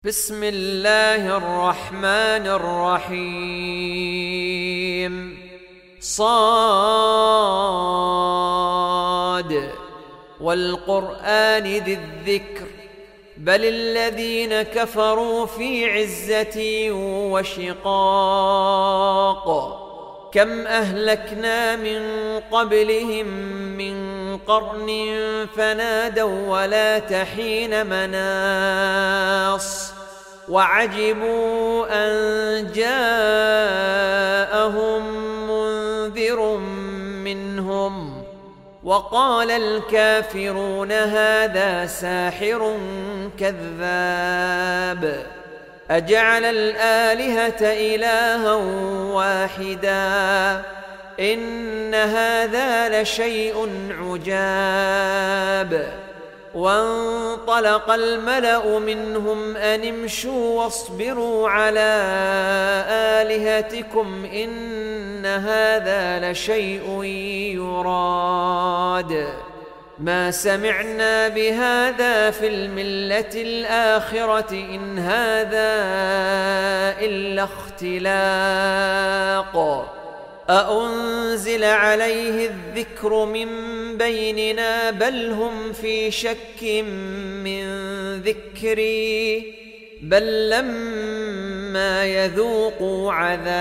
بسم الله الرحمن الرحيم صاد والقرآن ذي الذكر بل الذين كفروا في عزة وشقاق كم أهلكنا من قبلهم من قرن فنادوا ولا تحين مناص وعجبوا أن جاءهم منذر منهم وقال الكافرون هذا ساحر كذاب أجعل الآلهة إلها واحدا إن هذا لشيء عجاب وانطلق الملأ منهم أن امشوا واصبروا على آلهتكم إن هذا لشيء يراد ما سمعنا بهذا في الملة الآخرة إن هذا إلا اختلاق أأنزل عليه الذكر من بيننا بل هم في شك من ذكري بل لما يذوقوا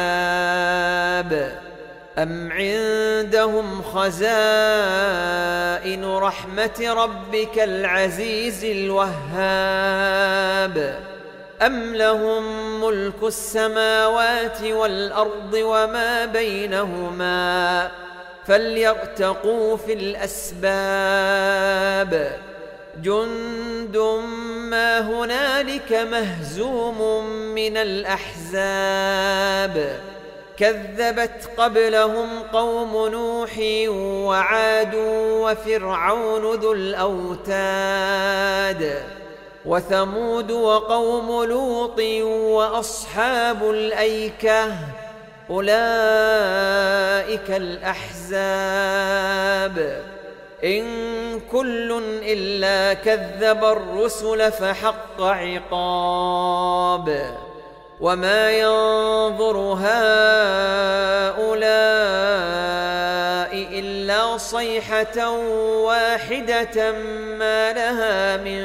عذاب أم عندهم خزائن رحمة ربك العزيز الوهاب أم لهم ملك السماوات والأرض وما بينهما فليرتقوا في الأسباب جند ما هنالك مهزوم من الأحزاب كذبت قبلهم قوم نوح وعاد وفرعون ذو الأوتاد وثمود وقوم لوط وأصحاب الأيكة أولئك الأحزاب إن كل إلا كذب الرسل فحق عقاب وما ينظر هؤلاء إلا صيحة واحدة ما لها من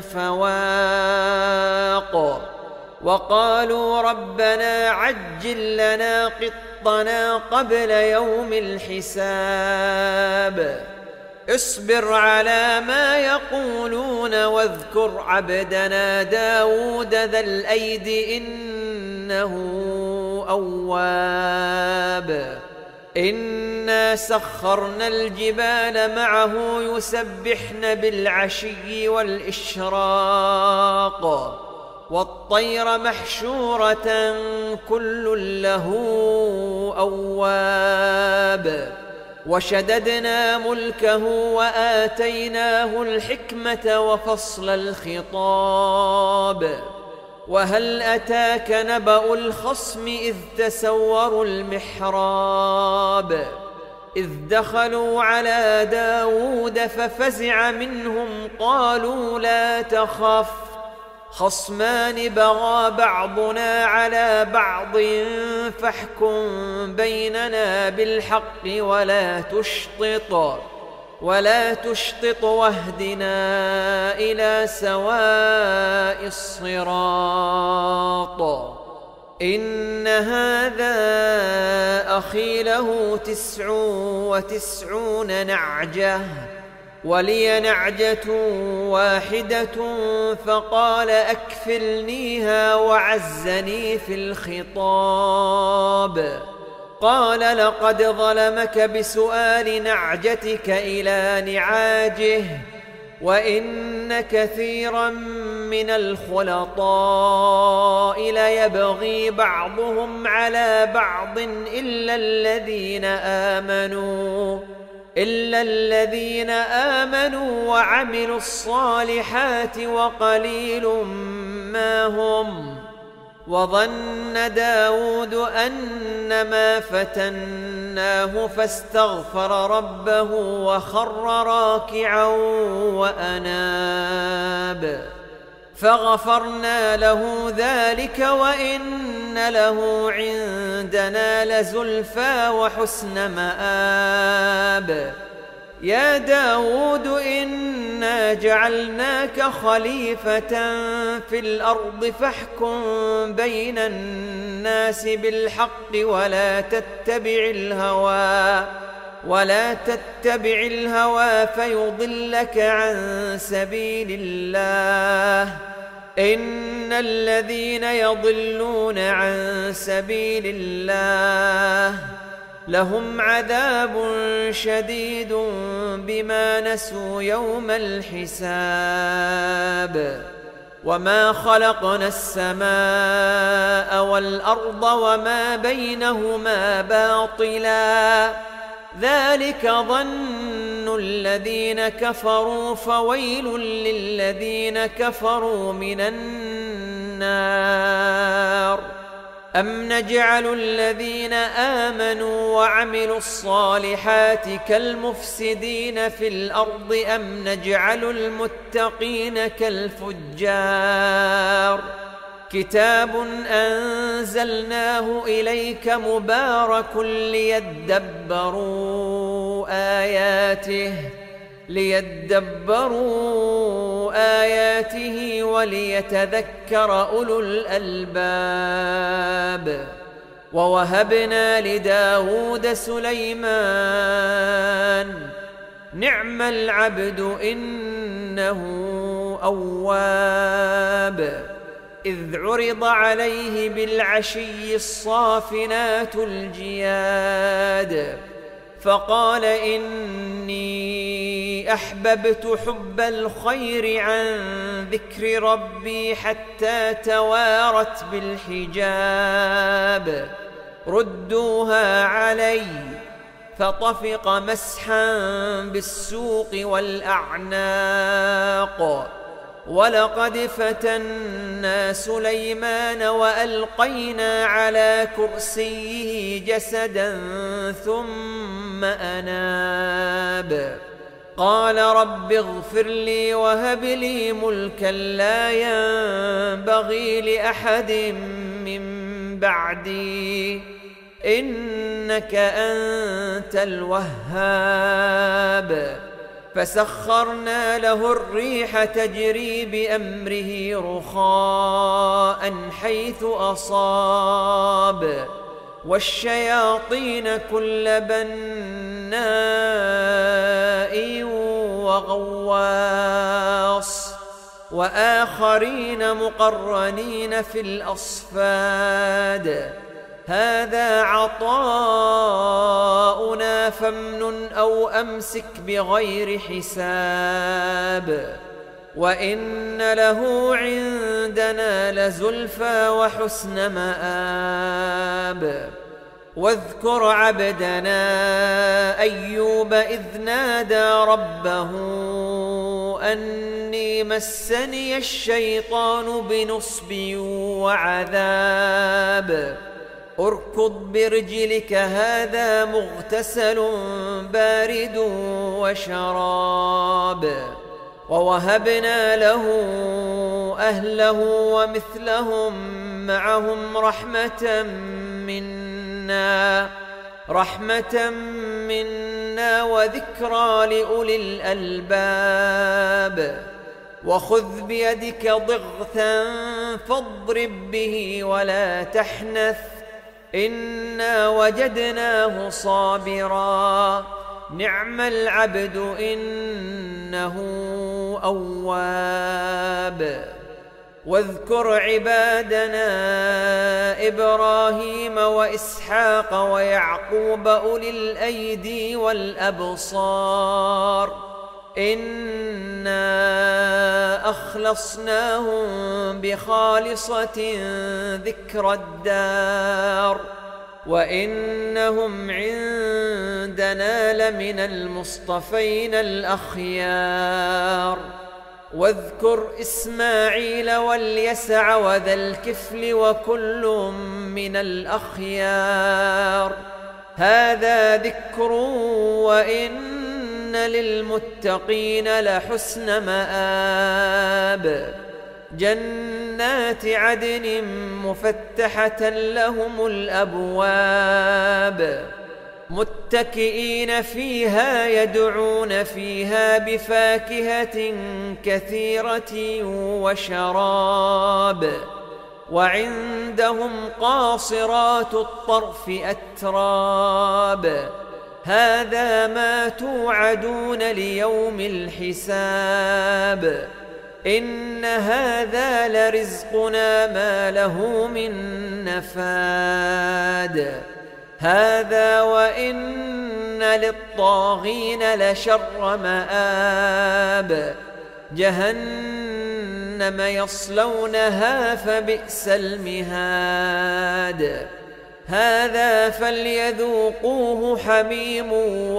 فواق وقالوا ربنا عجل لنا قطنا قبل يوم الحساب اصبر على ما يقولون واذكر عبدنا داود ذا الأيد إنه أواب إنا سخرنا الجبال معه يسبحن بالعشي والإشراق والطير محشورة كل له أواب وشددنا ملكه وآتيناه الحكمة وفصل الخطاب وهل أتاك نبأ الخصم إذ تسوروا المحراب إذ دخلوا على داود ففزع منهم قالوا لا تخف خصمان بغى بعضنا على بعض فاحكم بيننا بالحق ولا تشطط واهدنا إلى سواء الصراط إن هذا أخي له 99 نعجة ولي نعجة واحدة فقال أكفلنيها وعزني في الخطاب قال لقد ظلمك بسؤال نعجتك إلى نعاجه وإن كثيرا من الخلطاء ليبغي بعضهم على بعض إلا الذين آمنوا وعملوا الصالحات وقليل ما هم وظن داود أنما فتناه فاستغفر ربه وخر راكعا وأناب فغفرنا له ذلك وإن له عندنا لزلفى وحسن مآب. يا داود إنا جعلناك خليفة في الأرض فاحكم بين الناس بالحق ولا تتبع الهوى فيضلك عن سبيل الله. إن الذين يضلون عن سبيل الله لهم عذاب شديد بما نسوا يوم الحساب. وما خلقنا السماء والأرض وما بينهما باطلا ذلك ظن الذين كفروا فويل للذين كفروا من النار. أم نجعل الذين آمنوا وعملوا الصالحات كالمفسدين في الأرض أم نجعل المتقين كالفجار. كتاب أنزلناه إليك مبارك ليدبروا آياته وليتذكر أولو الألباب. ووهبنا لداود سليمان نعم العبد إنه أواب. إذ عرض عليه بالعشي الصافنات الجياد فقال إني أحببت حب الخير عن ذكر ربي حتى توارت بالحجاب. ردوها علي فطفق مسحا بالسوق والأعناق. ولقد فتنا سليمان وألقينا على كرسيه جسدا ثم أناب. قال رب اغفر لي وهب لي ملكا لا ينبغي لأحد من بعدي إنك أنت الوهاب. فسخرنا له الريح تجري بأمره رخاء حيث أصاب والشياطين كل بناء وغواص وآخرين مقرنين في الأصفاد. هذا عطاؤنا فامنن أو أمسك بغير حساب. وإن له عندنا لزلفى وحسن مآب. واذكر عبدنا أيوب إذ نادى ربه أني مسني الشيطان بنصب وعذاب. اركض برجلك هذا مغتسل بارد وشراب. ووهبنا له أهله ومثلهم معهم رحمة منا وذكرى لأولي الألباب. وخذ بيدك ضغثا فاضرب به ولا تحنث إنا وجدناه صابرا نعم العبد إنه أواب. واذكر عبادنا إبراهيم وإسحاق ويعقوب أولي الأيدي والأبصار إنا أخلصناهم بخالصة ذكر الدار وإنهم عندنا لمن المصطفين الأخيار. واذكر إسماعيل واليسع وذا الكفل وكل من الأخيار. هذا ذكر وإن للمتقين لحسن مآب. جنات عدن مفتحة لهم الأبواب متكئين فيها يدعون فيها بفاكهة كثيرة وشراب وعندهم قاصرات الطرف أتراب هذا ما توعدون ليوم الحساب إن هذا لرزقنا ما له من نفاد هذا وإن للطاغين لشر مآب جهنم يصلونها فبئس المهاد هذا فليذوقوه حميم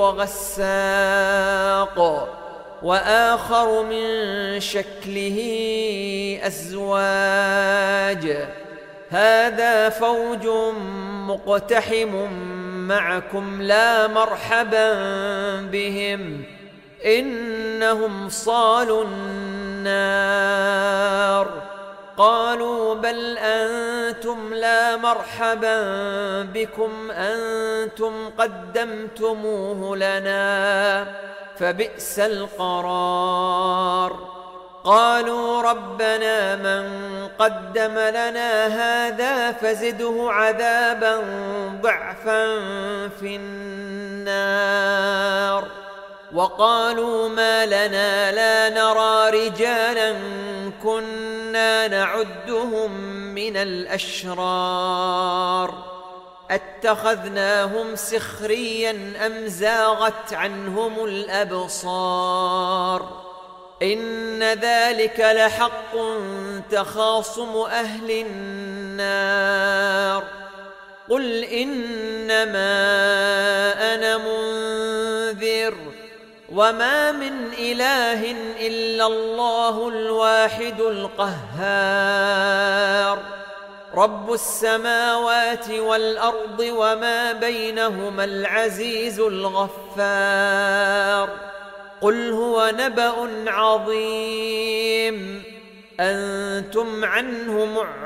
وغساق وآخر من شكله أزواج هذا فوج مقتحم معكم لا مرحبا بهم إنهم صالوا النار قالوا بل أنتم لا مرحبا بكم أنتم قدمتموه لنا فبئس القرار قالوا ربنا من قدم لنا هذا فزده عذابا ضعفا في النار وقالوا ما لنا لا نرى رجالا كنا نعدهم من الأشرار اتخذناهم سخريا أم زاغت عنهم الأبصار إن ذلك لحق تخاصم أهل النار قل إنما أنا منذر وما من إله إلا الله الواحد القهار رب السماوات والأرض وما بينهما العزيز الغفار قل هو نبأ عظيم أنتم عنه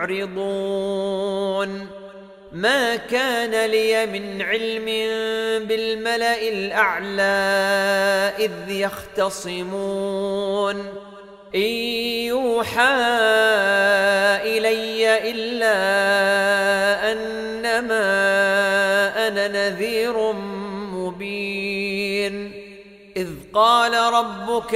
معرضون ما كان لي من علم بالملأ الأعلى إذ يختصمون إن يوحى إلي إلا أنما أنا نذير مبين إذ قال ربك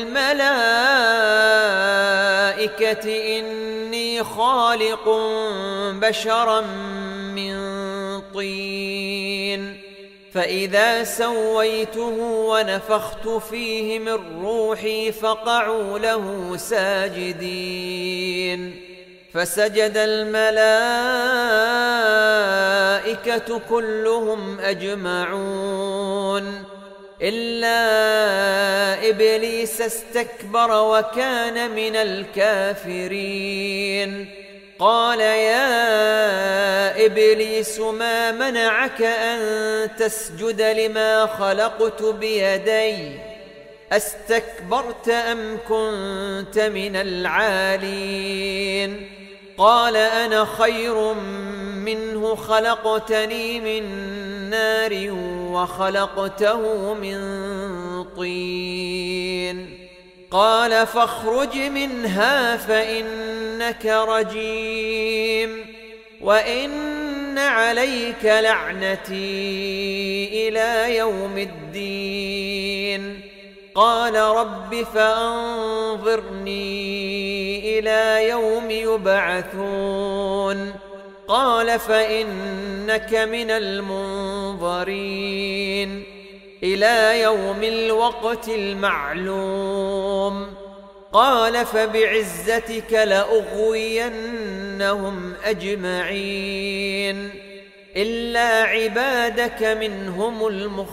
للملائكة إني خالق بشرا من طين فإذا سويته ونفخت فيه من روحي فقعوا له ساجدين فسجد الملائكة كلهم أجمعون إلا إبليس استكبر وكان من الكافرين قال يا إبليس ما منعك أن تسجد لما خلقت بيدي أستكبرت أم كنت من العالين قال أنا خير منه خلقتني من نار وخلقته من طين قال فاخرج منها فإنك رجيم وإن عليك لعنتي إلى يوم الدين قال رب فأنظرني إلى يوم يبعثون قال فإنك من المنظرين إلى يوم الوقت المعلوم قال فبعزتك لأغوينهم أجمعين إلا عبادك منهم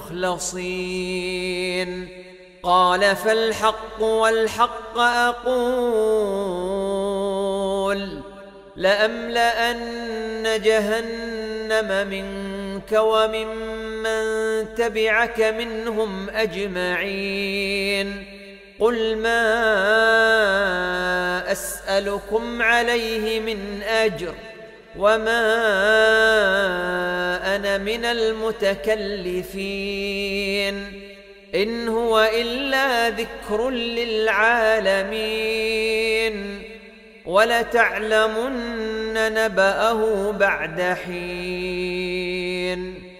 المخلصين قال فالحق والحق أقول لأملأن جهنم منك وممن تبعك منهم أجمعين قل ما أسألكم عليه من أجر وما أنا من المتكلفين إن هو إلا ذكر للعالمين ولتعلمن نبأه بعد حين